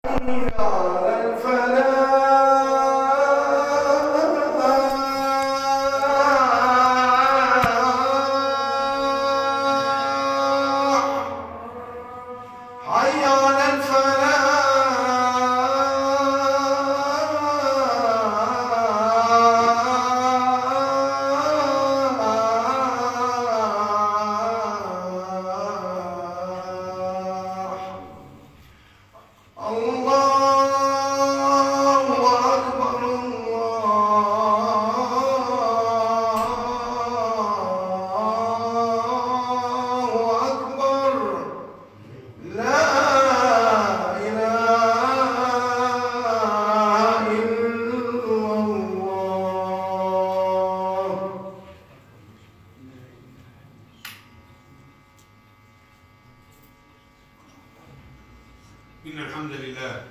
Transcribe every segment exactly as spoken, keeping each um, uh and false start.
إن الحمد لله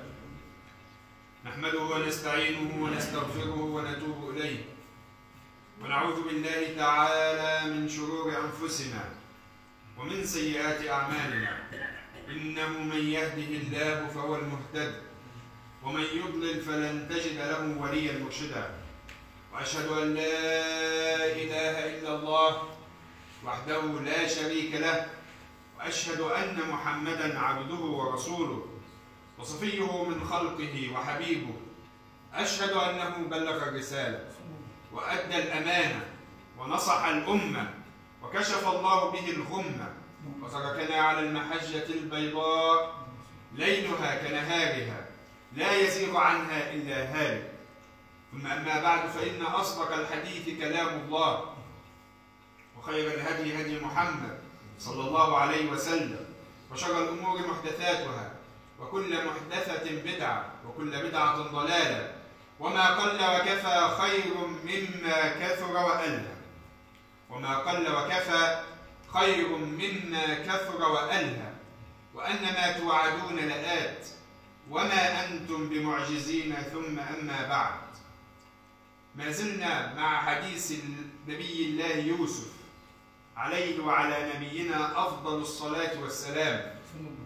نحمده ونستعينه ونستغفره ونتوب إليه ونعوذ بالله تعالى من شرور أنفسنا ومن سيئات أعمالنا، إنه من يهده الله فهو المهتد ومن يضلل فلن تجد له وليا مرشدا. وأشهد أن لا إله إلا الله وحده لا شريك له، وأشهد أن محمدا عبده ورسوله وصفيه من خلقه وحبيبه. أشهد أنه بلغ الرسالة وأدى الأمانة ونصح الأمة وكشف الله به الغمة وتركنا على المحجة البيضاء ليلها كنهارها لا يزيغ عنها إلا هالك. ثم أما بعد، فإن أصدق الحديث كلام الله، وخير الهدي هدي محمد صلى الله عليه وسلم، وشر الأمور محدثاتها، وكل محدثة بدعة، وكل بدعة ضلالة، وما قل وكفى خير مما كثر وألهى. وما قل وكفى خير مما كثر وألهى، وأن ما توعدون لآت وما أنتم بمعجزين. ثم أما بعد، ما زلنا مع حديث نبي الله يوسف عليه وعلى نبينا أفضل الصلاة والسلام،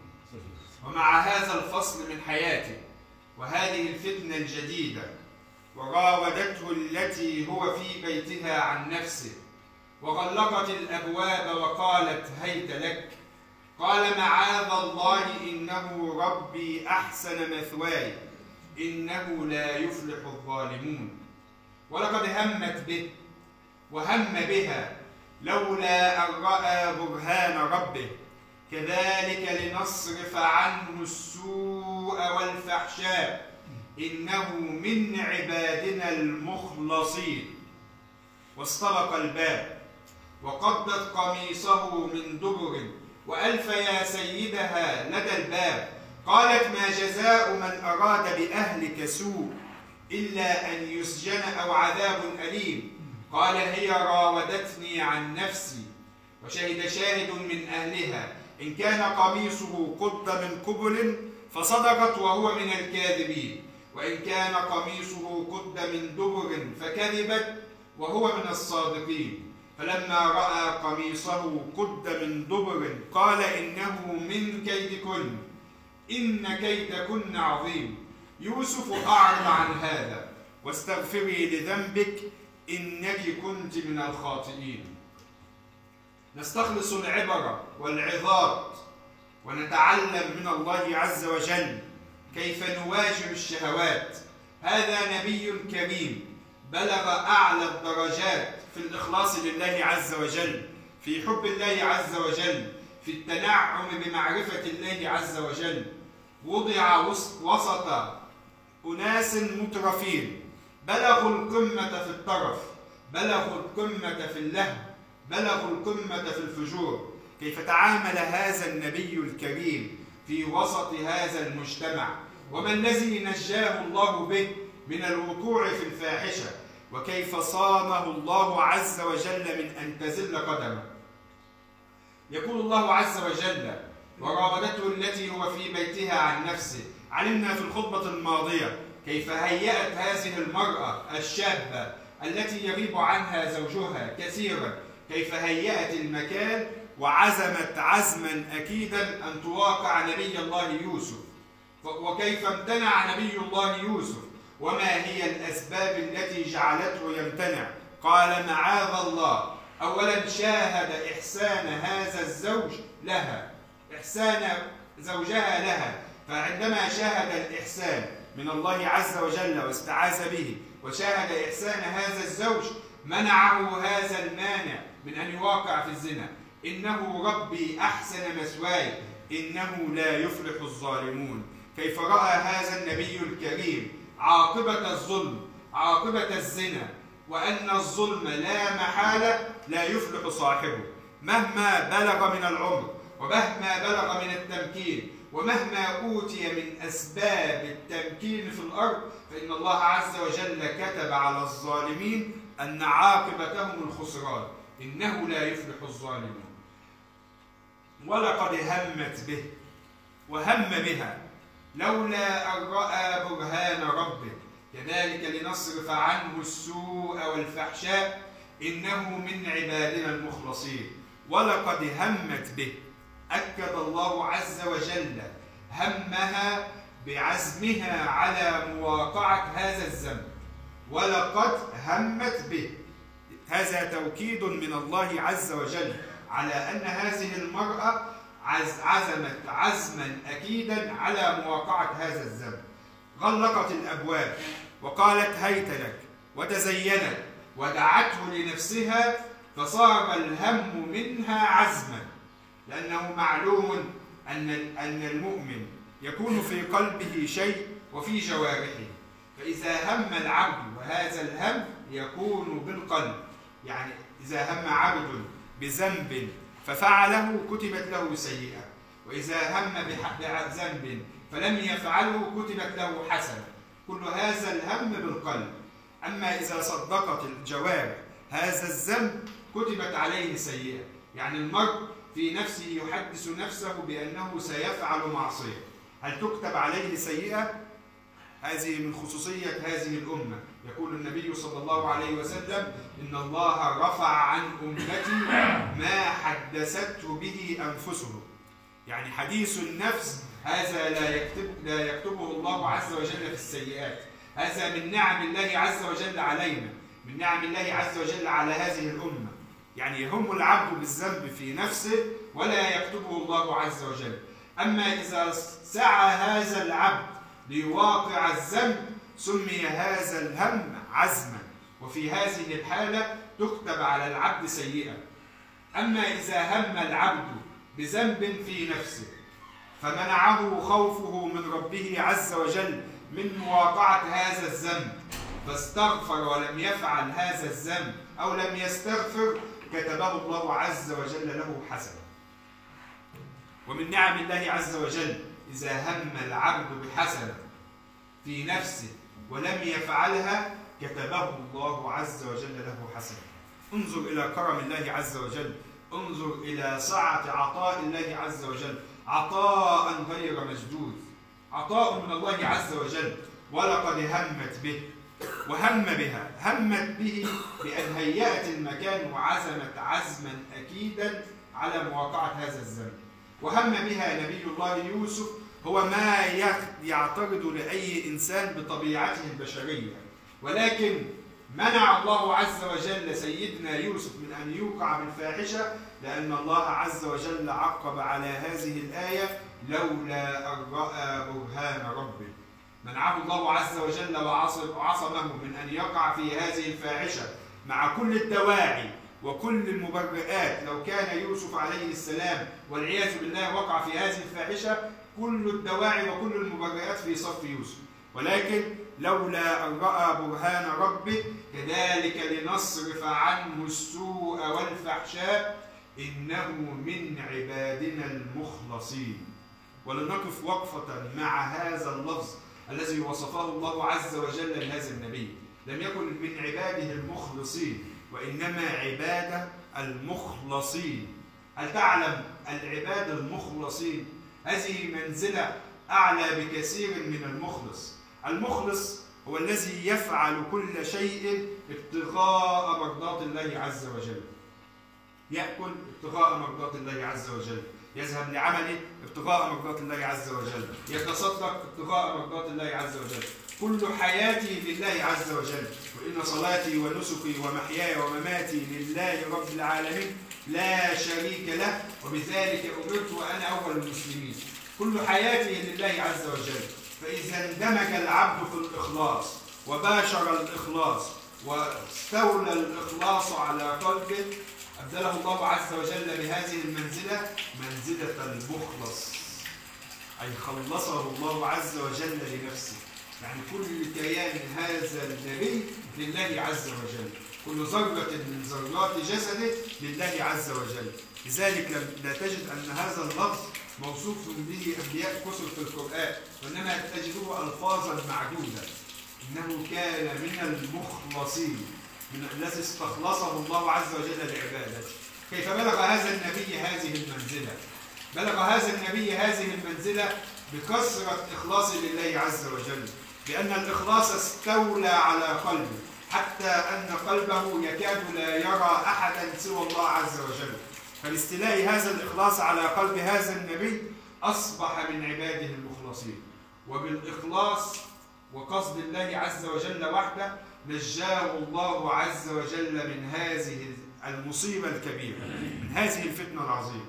ومع هذا الفصل من حياته وهذه الفتنة الجديدة. وراودته التي هو في بيتها عن نفسه وغلقت الأبواب وقالت هيت لك، قال معاذ الله إنه ربي أحسن مثواي إنه لا يفلح الظالمون. ولقد همت به وهم بها لولا أن رأى برهان ربه، كذلك لنصرف عنه السوء والفحشاء إنه من عبادنا المخلصين. واستبق الباب وقدت قميصه من دبر وألف يا سيدها لدى الباب، قالت ما جزاء من أراد بأهلك سوء إلا أن يسجن أو عذاب أليم. قال هي راودتني عن نفسي. وشهد شاهد من أهلها إن كان قميصه قد من قبل فصدقت وهو من الكاذبين، وإن كان قميصه قد من دبر فكذبت وهو من الصادقين. فلما رأى قميصه قد من دبر قال إنه من كيدكن إن كيدكن عظيم. يوسف أعرض عن هذا واستغفري لذنبك إنك كنت من الخاطئين. نستخلص العبر والعظات ونتعلم من الله عز وجل كيف نواجه الشهوات. هذا نبي كريم بلغ أعلى الدرجات في الإخلاص لله عز وجل، في حب الله عز وجل، في التنعم بمعرفة الله عز وجل. وضع وسط أناس مترفين بلغوا القمة في الترف، بلغوا القمة في اللهو، بلغوا القمة في الفجور. كيف تعامل هذا النبي الكريم في وسط هذا المجتمع، وما الذي نجاه الله به من الوقوع في الفاحشة، وكيف صانه الله عز وجل من أن تزل قدمه. يقول الله عز وجل وراودته التي هو في بيتها عن نفسه. علمنا في الخطبة الماضية كيف هيأت هذه المرأة الشابة التي يغيب عنها زوجها كثيرا، كيف هيأت المكان وعزمت عزما أكيدا أن تواقع نبي الله يوسف. وكيف امتنع نبي الله يوسف؟ وما هي الأسباب التي جعلته يمتنع؟ قال معاذ الله. أولا شاهد إحسان هذا الزوج لها، إحسان زوجها لها، فعندما شاهد الإحسان من الله عز وجل واستعاذ به وشاهد إحسان هذا الزوج منعه هذا المانع من أن يواقع في الزنا. إنه ربي أحسن مثواي إنه لا يفلح الظالمون. كيف رأى هذا النبي الكريم عاقبة الظلم، عاقبة الزنا، وأن الظلم لا محالة لا يفلح صاحبه مهما بلغ من العمر ومهما بلغ من التمكين ومهما أوتي من أسباب التمكين في الأرض، فإن الله عز وجل كتب على الظالمين أن عاقبتهم الخسران، إنه لا يفلح الظالمون. ولقد همت به وهم بها لولا أن رأى برهان ربه كذلك لنصرف عنه السوء والفحشاء إنه من عبادنا المخلصين. ولقد همت به، أكد الله عز وجل همها بعزمها على مواقعة هذا الذنب. ولقد همت به، هذا توكيد من الله عز وجل على أن هذه المرأة عزمت عزما أكيدا على مواقعة هذا الذنب. غلقت الأبواب وقالت هيت لك وتزينت ودعته لنفسها، فصار الهم منها عزما، لأنه معلوم أن أن المؤمن يكون في قلبه شيء وفي جوارحه، فإذا هم العبد وهذا الهم يكون بالقلب، يعني إذا هم عبد بذنب ففعله كتبت له سيئة، وإذا هم بذنب فلم يفعله كتبت له حسنة. كل هذا الهم بالقلب. أما إذا صدقت الجوارح هذا الذنب كتبت عليه سيئة، يعني المرء في نفسه يحدث نفسه بأنه سيفعل معصية، هل تكتب عليه سيئة؟ هذه من خصوصية هذه الأمة. يقول النبي صلى الله عليه وسلم إن الله رفع عن أمتي ما حدثته به أنفسهم، يعني حديث النفس هذا لا يكتب لا يكتبه الله عز وجل في السيئات. هذا من نعم الله عز وجل علينا، من نعم الله عز وجل على هذه الأمة. يعني يهم العبد بالذنب في نفسه ولا يكتبه الله عز وجل. أما إذا سعى هذا العبد ليواقع الذنب سمي هذا الهم عزما، وفي هذه الحالة تكتب على العبد سيئة. أما إذا هم العبد بذنب في نفسه فمنعه خوفه من ربه عز وجل من مواقعة هذا الذنب فاستغفر ولم يفعل هذا الذنب أو لم يستغفر، كتبه الله عز وجل له حسنة. ومن نعم الله عز وجل إذا هم العبد بحسنة في نفسه ولم يفعلها كتبه الله عز وجل له حسنة. انظر إلى كرم الله عز وجل، انظر إلى سعة عطاء الله عز وجل، عطاء غير مجدود، عطاء من الله عز وجل. ولقد همت به وهم بها، همت به بأن هيأت المكان وعزمت عزما أكيدا على مواقعة هذا الذنب. وهم بها نبي الله يوسف هو ما يعترض لأي إنسان بطبيعته البشرية، ولكن منع الله عز وجل سيدنا يوسف من أن يوقع بالفاحشة لأن الله عز وجل عقب على هذه الآية لولا أن رأى برهان ربه. منعه الله عز وجل وعصمه من أن يقع في هذه الفاحشة مع كل الدواعي وكل المبرئات. لو كان يوسف عليه السلام والعياذ بالله وقع في هذه الفاحشة كل الدواعي وكل المبرئات في صف يوسف، ولكن لولا أن رأى برهان ربه كذلك لنصرف عنه السوء والفحشاء إنه من عبادنا المخلصين. ولنقف وقفة مع هذا اللفظ الذي وصفه الله عز وجل لهذا النبي، لم يكن من عباده المخلصين وإنما عباده المخلصين. هل تعلم العباد المخلصين هذه منزلة أعلى بكثير من المخلص. المخلص هو الذي يفعل كل شيء ابتغاء مرضات الله عز وجل، يأكل ابتغاء مرضات الله عز وجل، يذهب لعمله ابتغاء مرضات الله عز وجل، يتصدق ابتغاء مرضات الله عز وجل، كل حياتي لله عز وجل. وإن صلاتي ونسكي ومحياي ومماتي لله رب العالمين لا شريك له وبذلك أمرت وأنا أول المسلمين. كل حياتي لله عز وجل. فإذا اندمج العبد في الإخلاص وباشر الإخلاص واستولى الإخلاص على قلبه، أبدله الله عز وجل بهذه المنزلة منزلة المخلص، أي خلصه الله عز وجل لنفسه. يعني كل كيان هذا النبي لله عز وجل، كل ذرة من ذرات جسده لله عز وجل. لذلك لا تجد أن هذا اللفظ موصوف به أنبياء كثر في القرآن، وإنما تجده ألفاظا معدودة. إنه كان من المخلصين، من الذي استخلصه الله عز وجل لعبادته. كيف بلغ هذا النبي هذه المنزلة؟ بلغ هذا النبي هذه المنزلة بكثرة إخلاصه لله عز وجل، لأن الإخلاص استولى على قلبه حتى أن قلبه يكاد لا يرى أحدا سوى الله عز وجل. فلاستيلاء هذا الإخلاص على قلب هذا النبي أصبح من عباده المخلصين. وبالإخلاص وقصد الله عز وجل وحده نجاه الله عز وجل من هذه المصيبة الكبيرة، من هذه الفتنة العظيمة.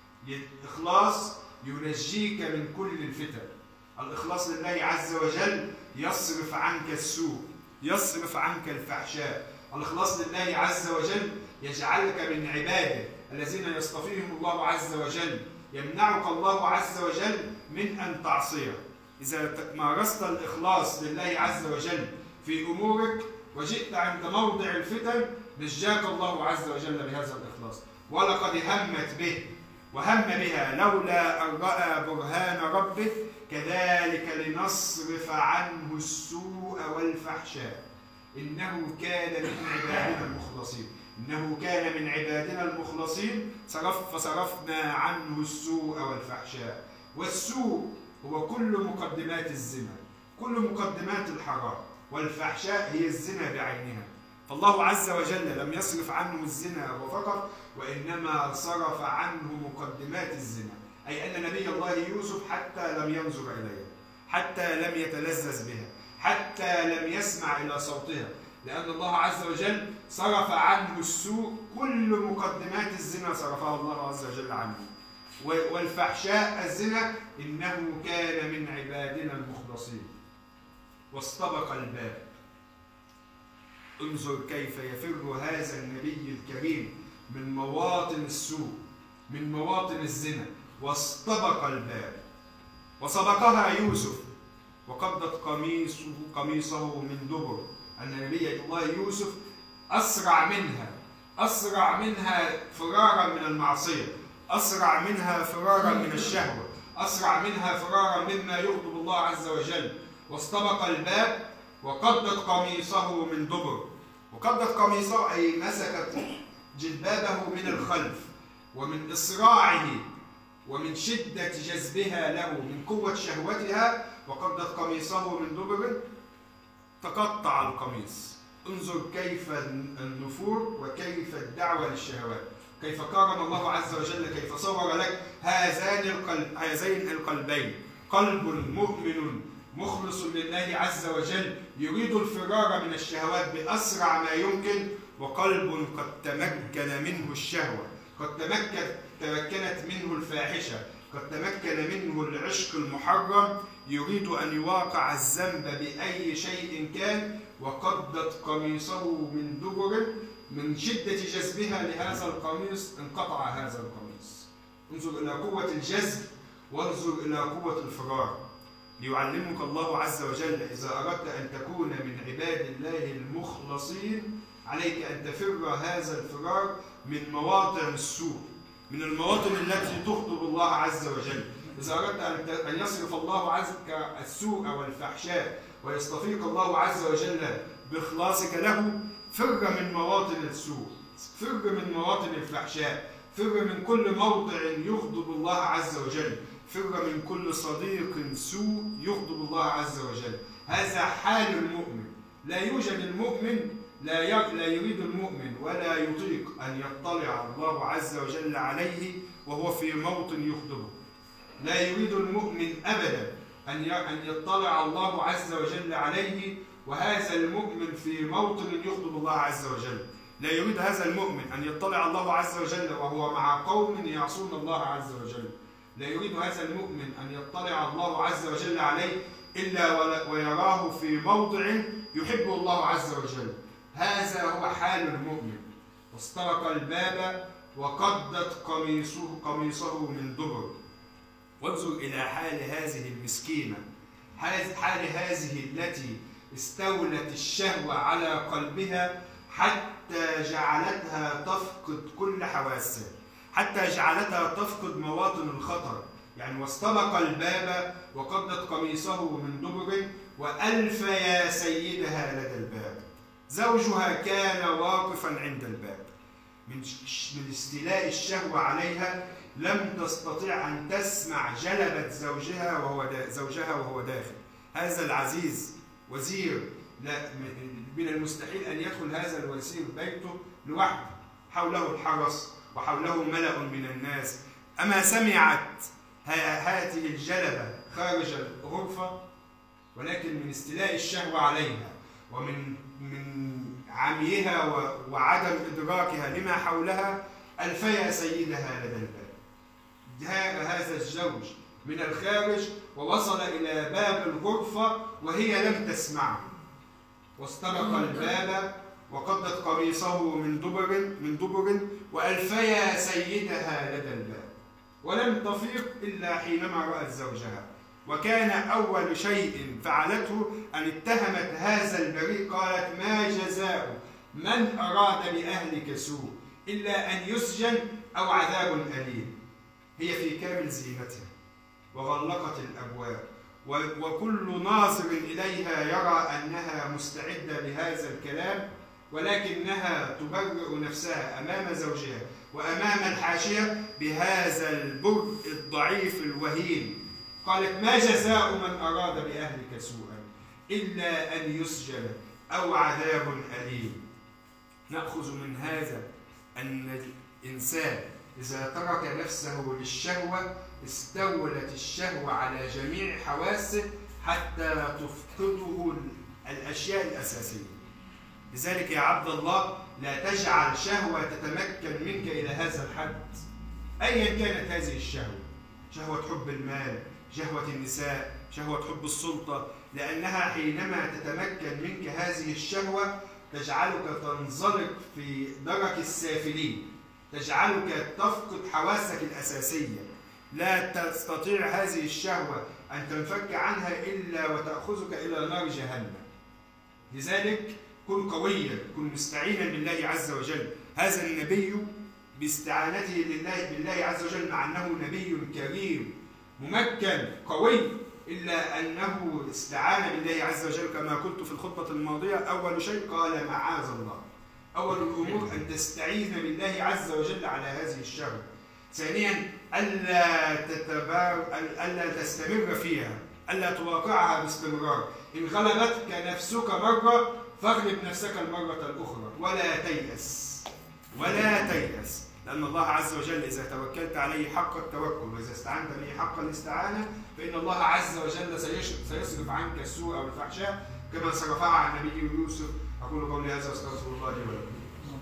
الإخلاص ينجيك من كل الفتن. الإخلاص لله عز وجل يصرف عنك السوء، يصرف عنك الفحشاء. الإخلاص لله عز وجل يجعلك من عباده الذين يصطفيهم الله عز وجل، يمنعك الله عز وجل من أن تعصيه. إذا مارست الإخلاص لله عز وجل في أمورك وجئت عند موضع الفتن نجاك الله عز وجل بهذا الإخلاص. ولقد همت به وهم بها لولا أن رأى برهان ربه كذلك لنصرف عنه السوء والفحشاء إنه كان من عبادنا المخلصين. إنه كان من عبادنا المخلصين صرف فصرفنا عنه السوء والفحشاء. والسوء هو كل مقدمات الزنا، كل مقدمات الحرام، والفحشاء هي الزنا بعينها. فالله عز وجل لم يصرف عنه الزنا فقط، وإنما صرف عنه مقدمات الزنا، أي أن نبي الله يوسف حتى لم ينظر إليها، حتى لم يتلذذ بها، حتى لم يسمع إلى صوتها، لأن الله عز وجل صرف عنه السوء. كل مقدمات الزنا صرفها الله عز وجل عنه. والفحشاء الزنا إنه كان من عبادنا المخلصين. واستبق الباب. انظر كيف يفر هذا النبي الكريم من مواطن السوء، من مواطن الزنا. واستبق الباب وسبقها يوسف وقدت قميصه قميصه من دبر. أن نبي الله يوسف أسرع منها، أسرع منها فرارا من المعصية، أسرع منها فرارا من الشهوة، أسرع منها فرارا مما يغضب الله عز وجل. واستبق الباب وقدت قميصه من دبر. وقدت قميصه أي مسكت جلبابه من الخلف، ومن إسراعه ومن شدة جذبها له من قوة شهوتها. وقدت قميصه من دبر تقطع القميص. انظر كيف النفور وكيف الدعوة للشهوات، كيف قارن الله عز وجل، كيف صور لك هذان القلب هذين القلبين، قلب مؤمن مخلص لله عز وجل يريد الفرار من الشهوات بأسرع ما يمكن، وقلب قد تمكن منه الشهوة، قد تمكن تمكنت منه الفاحشة، قد تمكن منه العشق المحرم، يريد أن يواقع الذنب بأي شيء كان. وقدت قميصه من دبر، من شدة جذبها لهذا القميص انقطع هذا القميص. انظر إلى قوة الجذب وانظر إلى قوة الفرار. ليعلمك الله عز وجل إذا أردت أن تكون من عباد الله المخلصين عليك أن تفر هذا الفرار من مواطن السوء، من المواطن التي تغضب الله عز وجل. إذا أردت أن يصرف الله عنك السوء والفحشاء ويستفيق الله عز وجل بإخلاصك له، فر من مواطن السوء، فر من مواطن الفحشاء، فر من كل موضع يغضب الله عز وجل، فر من كل صديق سوء يغضب الله عز وجل. هذا حال المؤمن. لا يوجد المؤمن، لا لا يريد المؤمن ولا يطيق أن يطلع الله عز وجل عليه وهو في موطن يخطبه. لا يريد المؤمن أبدا أن يطلع الله عز وجل عليه وهذا المؤمن في موطن يخطب الله عز وجل. لا يريد هذا المؤمن أن يطلع الله عز وجل وهو مع قوم يعصون الله عز وجل. لا يريد هذا المؤمن أن يطلع الله عز وجل عليه إلا ويراه في موضع يحبه الله عز وجل. هذا هو حال المؤمن. واسترق الباب وقدت قميصه, قميصه من دبر. وانظر إلى حال هذه المسكينة، حال هذه التي استولت الشهوة على قلبها حتى جعلتها تفقد كل حواسها، حتى جعلتها تفقد مواطن الخطر. يعني واستبق الباب وقدت قميصه من دبر وألف يا سيدها لدى الباب. زوجها كان واقفا عند الباب. من من استيلاء الشهوة عليها لم تستطيع أن تسمع جلبة زوجها وهو زوجها وهو داخل. هذا العزيز وزير، لا من المستحيل أن يدخل هذا الوزير بيته لوحده، حوله الحرس وحوله ملأ من الناس. أما سمعت هذه الجلبة خارج الغرفة؟ ولكن من استيلاء الشهوة عليها ومن من عميها وعدم إدراكها لما حولها ألفيا سيدها لدى الباب. هذا الزوج من الخارج ووصل إلى باب الغرفة وهي لم تسمعه. واستبق الباب وقدت قميصه من دبر من دبر وألفيا سيدها لدى الباب. ولم تفيق إلا حينما رأت زوجها. وكان أول شيء فعلته أن اتهمت هذا البريء. قالت: ما جزاء من أراد بأهلك سوء إلا أن يسجن أو عذاب أليم. هي في كامل زينتها وغلقت الأبواب، وكل ناظر إليها يرى أنها مستعدة لهذا الكلام، ولكنها تبرئ نفسها أمام زوجها وأمام الحاشية بهذا البرء الضعيف الوهين. قالت: ما جزاء من أراد بأهلك سوءا إلا أن يسجن أو عذاب أليم. نأخذ من هذا أن الإنسان إذا ترك نفسه للشهوة استولت الشهوة على جميع حواسه حتى تفقده الأشياء الأساسية. لذلك يا عبد الله لا تجعل شهوة تتمكن منك إلى هذا الحد أيا كانت هذه الشهوة. شهوة حب المال، شهوة النساء، شهوة حب السلطة، لأنها حينما تتمكن منك هذه الشهوة تجعلك تنزلق في درك السافلين، تجعلك تفقد حواسك الأساسية. لا تستطيع هذه الشهوة أن تنفك عنها إلا وتأخذك إلى نار جهنم. لذلك كن قويا، كن مستعينا بالله عز وجل. هذا النبي باستعانته لله بالله عز وجل مع أنه نبي كريم ممكن قوي، إلا أنه استعان بالله عز وجل كما قلت في الخطبة الماضية. أول شيء قال: معاذ الله. أول الأمور أن تستعين بالله عز وجل على هذه الشهوة. ثانيا ألا تتبار ألا تستمر فيها، ألا تواقعها باستمرار. إن غلبتك نفسك مرة فاغلب نفسك المرة الأخرى، ولا تيأس ولا تيأس، لأن الله عز وجل إذا توكلت عليه حق التوكل وإذا استعنت به حق الاستعانة فإن الله عز وجل سيصرف عنك السوء أو الفحشاء كما صرفها عن نبي يوسف. أقول قولي هذا وأستغفر الله لي ولكم.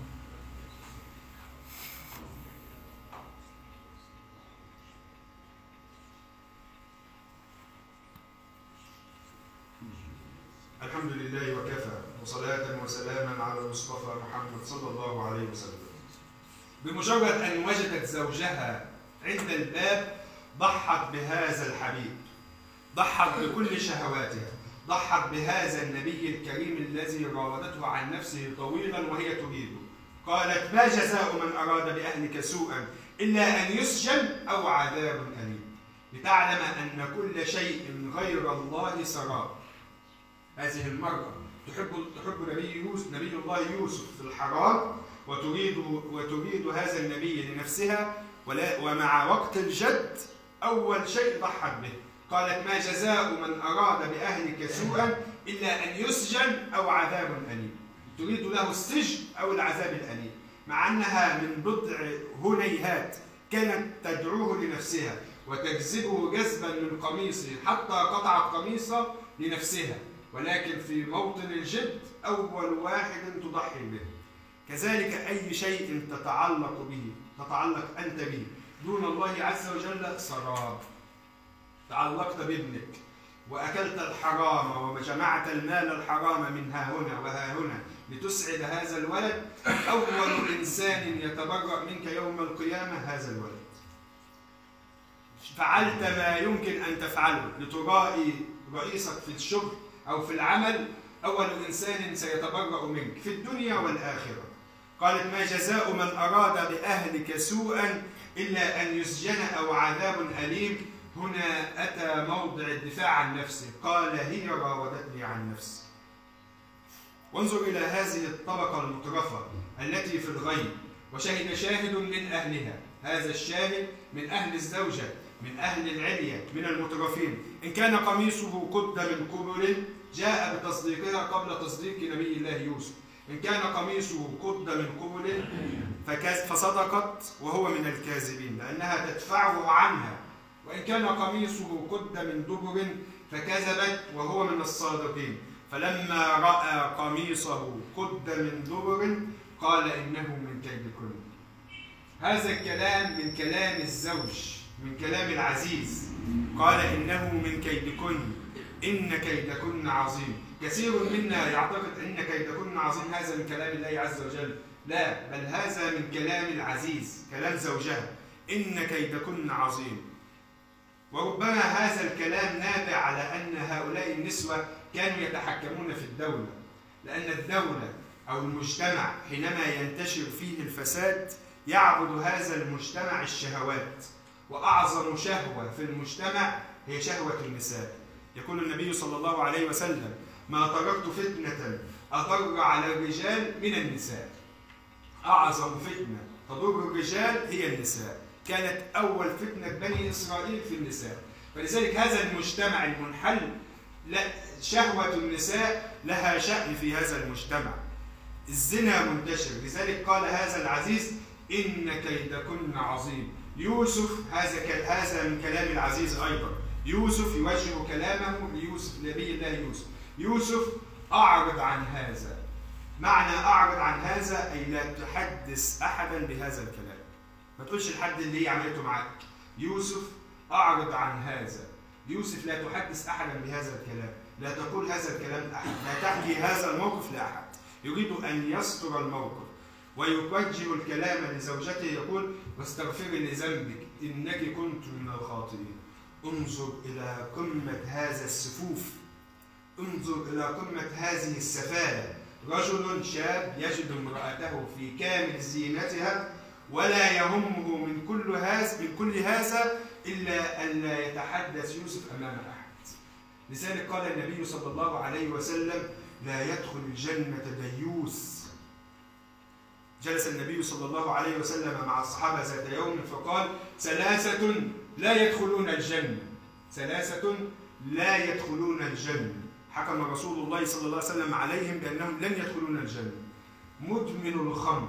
الحمد لله وكفى، وصلاة وسلاما على المصطفى محمد صلى الله عليه وسلم. بمجرد أن وجدت زوجها عند الباب ضحت بهذا الحبيب، ضحت بكل شهواتها، ضحت بهذا النبي الكريم الذي راودته عن نفسه طويلا وهي تريده. قالت: ما جزاء من أراد بأهلك سوءا إلا أن يسجن أو عذاب أليم. لتعلم أن كل شيء غير الله سراب. هذه المرأة تحب تحب نبي يوسف نبي الله يوسف في الحرام، وتريد وتريد هذا النبي لنفسها، ولا ومع وقت الجد أول شيء ضحت به. قالت: ما جزاء من أراد بأهلك سوءا إلا أن يسجن أو عذاب أليم. تريد له السجن أو العذاب الأليم، مع أنها من بضع هنيهات كانت تدعوه لنفسها وتجذبه جذبا من قميصه حتى قطعت قميصه لنفسها، ولكن في موطن الجد أول واحد تضحي به. كذلك أي شيء تتعلق به تتعلق أنت به دون الله عز وجل سراب. تعلقت بابنك وأكلت الحرام وجمعت المال الحرام من ها هنا وها هنا لتسعد هذا الولد، أول إنسان يتبرأ منك يوم القيامة هذا الولد. فعلت ما يمكن أن تفعله لترائي رئيسك في الشغل أو في العمل، أول إنسان سيتبرأ منك في الدنيا والآخرة. قالت: ما جزاء من أراد بأهلك سوءا إلا أن يسجن أو عذاب أليم. هنا أتى موضع الدفاع عن نفسه، قال: هي راودتني عن نفسي. وانظر إلى هذه الطبقة المترفة التي في الغيب، وشهد شاهد من أهلها. هذا الشاهد من أهل الزوجة، من أهل العلية، من المترفين. إن كان قميصه قد من قبل جاء بتصديقها قبل تصديق نبي الله يوسف. إن كان قميصه قد من قبل فصدقت وهو من الكاذبين لأنها تدفعه عنها. وإن كان قميصه قد من دبر فكذبت وهو من الصادقين. فلما رأى قميصه قد من دبر قال إنه من كيدكن. هذا الكلام من كلام الزوج، من كلام العزيز. قال إنه من كيدكن، إن كيدكن عظيم. كثير منا يعتقد إن كيدكن عظيم هذا من كلام الله عز وجل. لا، بل هذا من كلام العزيز، كلام زوجها، إن كيدكن عظيم. وربما هذا الكلام نابع على أن هؤلاء النسوة كانوا يتحكمون في الدولة، لأن الدولة أو المجتمع حينما ينتشر فيه الفساد يعبد هذا المجتمع الشهوات، وأعظم شهوة في المجتمع هي شهوة النساء. يقول النبي صلى الله عليه وسلم: ما تركت فتنة أضر على الرجال من النساء. أعظم فتنة تضر الرجال هي النساء. كانت أول فتنة بني إسرائيل في النساء. فلذلك هذا المجتمع المنحل، لا، شهوة النساء لها شأن في هذا المجتمع. الزنا منتشر، لذلك قال هذا العزيز: إن كيدكن عظيم. يوسف، هذا هذا من كلام العزيز أيضا. يوسف يوجه كلامه ليوسف، نبي الله يوسف. يوسف أعرض عن هذا. معنى أعرض عن هذا أي لا تحدث أحدا بهذا الكلام، ما تقولش لحد اللي هي عملته معك. يوسف أعرض عن هذا. يوسف لا تحدث أحدا بهذا الكلام، لا تقول هذا الكلام لأحد، لا تحكي هذا الموقف لأحد. يريد أن يستر الموقف ويوجه الكلام لزوجته، يقول: واستغفري لذنبك إنك كنت من الخاطئين. انظر إلى قمة هذا السفوف، انظر إلى قمة هذه السفالة. رجل شاب يجد امرأته في كامل زينتها ولا يهمه من كل هذا من كل هذا إلا أن لا يتحدث يوسف أمام أحد. لذلك قال النبي صلى الله عليه وسلم: لا يدخل الجنة ديوث. جلس النبي صلى الله عليه وسلم مع الصحابة ذات يوم فقال: ثلاثة لا يدخلون الجنة، ثلاثة لا يدخلون الجنة. حكم رسول الله صلى الله عليه وسلم عليهم بأنهم لن يدخلون الجنة: مدمن الخمر،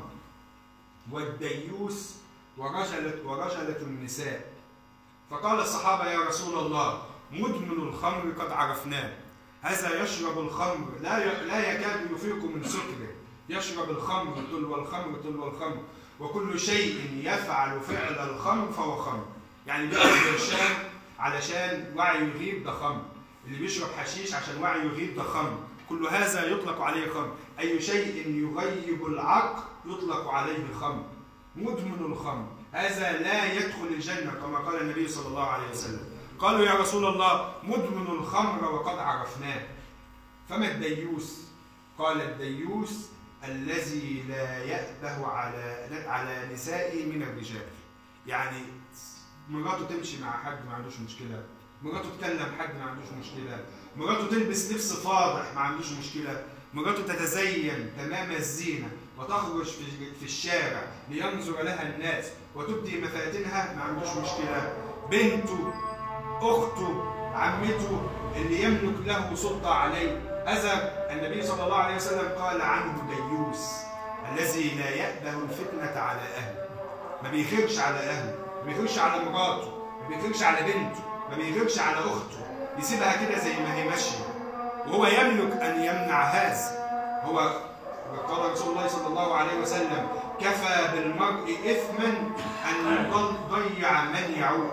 والديوث، ورجلة, ورجلة النساء. فقال الصحابة: يا رسول الله، مدمن الخمر قد عرفناه، هذا يشرب الخمر لا لا يكاد يفيق من سكره، يشرب الخمر تلو الخمر تلو الخمر، وكل شيء يفعل فعل الخمر فهو خمر. يعني بيشرب برشام علشان وعيه يغيب ده خمر، اللي بيشرب حشيش عشان وعيه يغيب ده خمر. كل هذا يطلق عليه خمر. أي شيء يغيب العقل يطلق عليه خمر. مدمن الخمر هذا لا يدخل الجنة كما قال النبي صلى الله عليه وسلم. قالوا: يا رسول الله، مدمن الخمر وقد عرفناه، فما الديوث؟ قال: الديوث الذي لا يأبه على على نسائه من الرجال. يعني مراته تمشي مع حد ما عندوش مشكلة، مراته تكلم حد ما عندوش مشكلة، مراته تلبس لبس فاضح ما عندوش مشكلة، مراته تتزين تمام الزينة وتخرج في الشارع لينظر لها الناس وتبدي مفاتنها ما عندوش مشكلة. بنته، أخته، عمته، اللي يملك له سلطة عليه، هذا النبي صلى الله عليه وسلم قال عنه ديوث، الذي لا يأبه الفتنة على أهله، ما بيخيرش على أهله، ما بيغيرش على مراته، ما بيغيرش على بنته، ما بيغيرش على اخته، يسيبها كده زي ما هي ماشيه، وهو يملك ان يمنع هذا. هو قال رسول الله صلى الله عليه وسلم: كفى بالمرء اثما ان يضيع من يعود.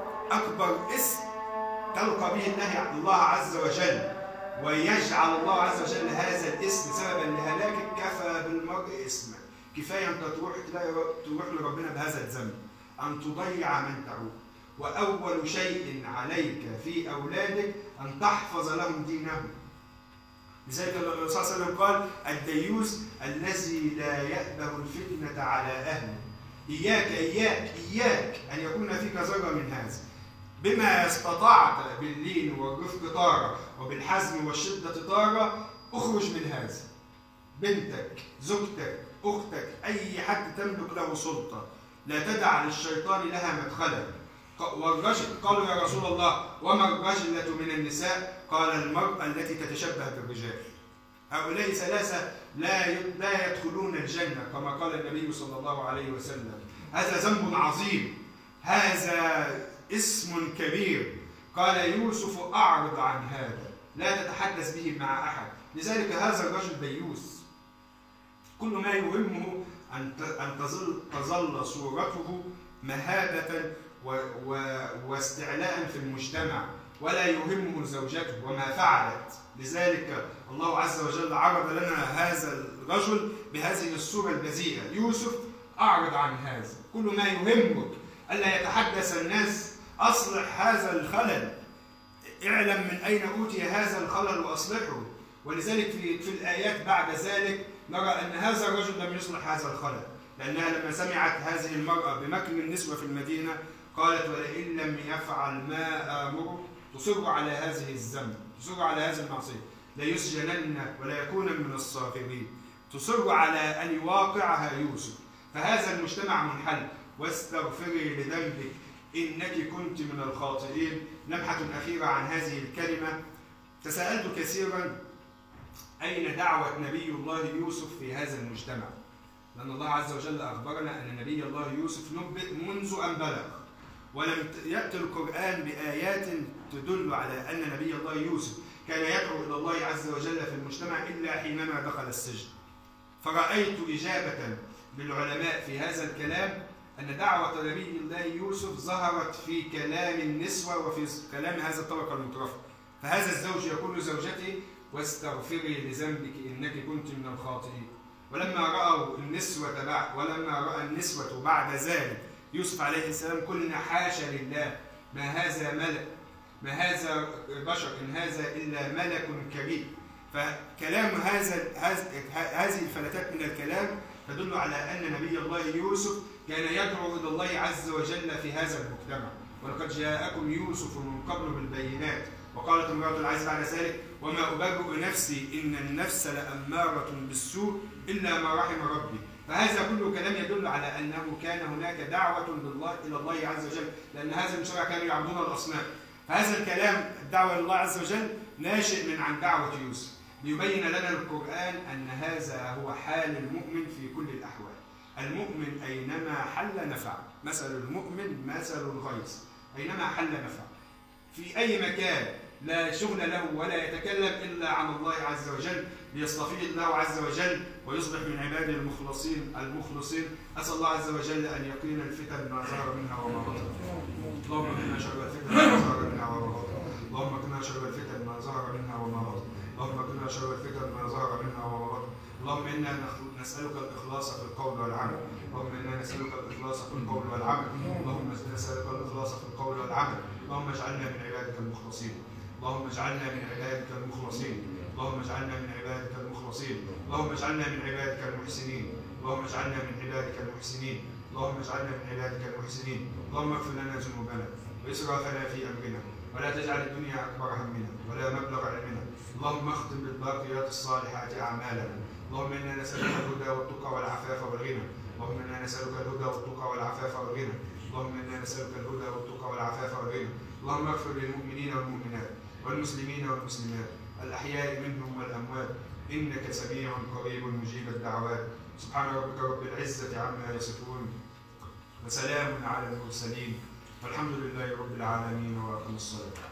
اكبر اسم تلقى به الله الله عز وجل ويجعل الله عز وجل هذا الاسم سببا لهلاكك، كفى بالمرء اثما. كفايه انت تروح تروح لربنا بهذا الذنب، ان تضيع من تعود. واول شيء عليك في اولادك ان تحفظ لهم دينهم. لذلك الرسول صلى الله عليه وسلم قال: الديوث الذي لا يأبه الفتنة على أهله. إياك إياك إياك أن يكون فيك ذرة من هذا. بما استطعت باللين والرفق طارة وبالحزم والشدة طارة، اخرج من هذا. بنتك، زوجتك، أختك، أي حد تملك له سلطة، لا تدع للشيطان لها مدخلا. والرجل قالوا: يا رسول الله وما الرجلة من النساء؟ قال: المرأة التي تتشبه بالرجال. هؤلاء ثلاثة لا لا يدخلون الجنة كما قال النبي صلى الله عليه وسلم. هذا ذنب عظيم، هذا اسم كبير. قال يوسف: أعرض عن هذا، لا تتحدث به مع أحد. لذلك هذا الرجل ديوث، كل ما يهمه أن أن تظل تظل صورته مهابة واستعلاء في المجتمع، ولا يهمه زوجته وما فعلت. لذلك الله عز وجل عرض لنا هذا الرجل بهذه الصورة البذيئة: يوسف أعرض عن هذا، كل ما يهمك ألا يتحدث الناس، أصلح هذا الخلل، اعلم من أين أوتي هذا الخلل وأصلحه. ولذلك في, في الآيات بعد ذلك نرى أن هذا الرجل لم يصلح هذا الخلل، لأنها لما سمعت هذه المرأة بمكر النسوة في المدينة قالت: ولئن لم يفعل ما آمره تصر على هذه الذنب، تصر على هذه المعصية، لا يسجنن ولا يكون من الصاغرين، تصر على أن يواقعها يوسف. فهذا المجتمع منحل. واستغفري لذنبك إنك كنت من الخاطئين. لمحة أخيرة عن هذه الكلمة. تساءلت كثيرا: أين دعوة نبي الله يوسف في هذا المجتمع؟ لأن الله عز وجل أخبرنا أن نبي الله يوسف نبئ منذ أن بلغ، ولم يأتي القرآن بآيات تدل على أن نبي الله يوسف كان يدعو إلى الله عز وجل في المجتمع إلا حينما دخل السجن. فرأيت إجابة للعلماء في هذا الكلام أن دعوة نبي الله يوسف ظهرت في كلام النسوة وفي كلام هذا الطبقة المترفة. فهذا الزوج يقول لزوجته: واستغفري لذنبك إنك كنت من الخاطئين. ولما رأوا النسوة بعد ولما رأى النسوة بعد ذلك يوسف عليه السلام قلنا: حاشا لله، ما هذا ملك، ما هذا بشر، إن هذا إلا ملك كريم. فكلام هذا هذه الفلتات من الكلام تدل على أن نبي الله يوسف كان يدعو إلى الله عز وجل في هذا المجتمع. ولقد جاءكم يوسف من قبل بالبينات. وقالت امرأة العزيز بعد ذلك: وما أبرئ نفسي إن النفس لأمارة بالسوء إلا ما رحم ربي. فهذا كله كلام يدل على أنه كان هناك دعوة لله إلى الله عز وجل، لأن هذا المجتمع كانوا يعبدون الأصنام. فهذا الكلام الدعوة إلى الله عز وجل ناشئ من عن دعوة يوسف، ليبين لنا القرآن أن هذا هو حال المؤمن في كل الأحوال. المؤمن أينما حل نفع، مثل المؤمن مثل الغيث، أينما حل نفع. في أي مكان لا شغل له ولا يتكلم إلا عن الله عز وجل، ليصطفيه الله عز وجل ويصبح من عباده المخلصين المخلصين. أسأل الله عز وجل أن يقينا الفتن ما ظهر منها وما بطن. اللهم قنا شر الفتن ما ظهر منها وما بطن. اللهم قنا شر الفتن ما ظهر منها وما بطن. اللهم قنا شر الفتن ما ظهر منها وما بطن. اللهم إنا نسألك الإخلاص في القول والعمل. اللهم إنا نسألك الإخلاص في القول والعمل. اللهم نسألك الإخلاص في القول والعمل. اللهم اجعلنا من عبادك المخلصين. اللهم اجعلنا من عبادك المخلصين. اللهم اجعلنا من عبادك المخلصين. اللهم اجعلنا من عبادك المحسنين. اللهم اجعلنا من عبادك المحسنين. اللهم اجعلنا من عبادك المحسنين. اللهم اغفر لنا ذنوبنا وإسرافنا في أمرنا، ولا تجعل الدنيا أكبر همنا ولا مبلغ علمنا. اللهم اختم بالباقيات الصالحات أعمالنا. اللهم إنا نسألك الهدى والتقى والعفاف والغنى. اللهم إنا نسألك الهدى والتقى والعفاف والغنى. اللهم إنا نسألك الهدى والتقى والعفاف والغنى. اللهم اغفر للمؤمنين والمؤمنات والمسلمين والمسلمات الأحياء منهم والأموات، إنك سميع قريب مجيب الدعوات. سبحان ربك رب العزة عما يصفون، وسلام على المرسلين والحمد لله رب العالمين وأقم الصلاة.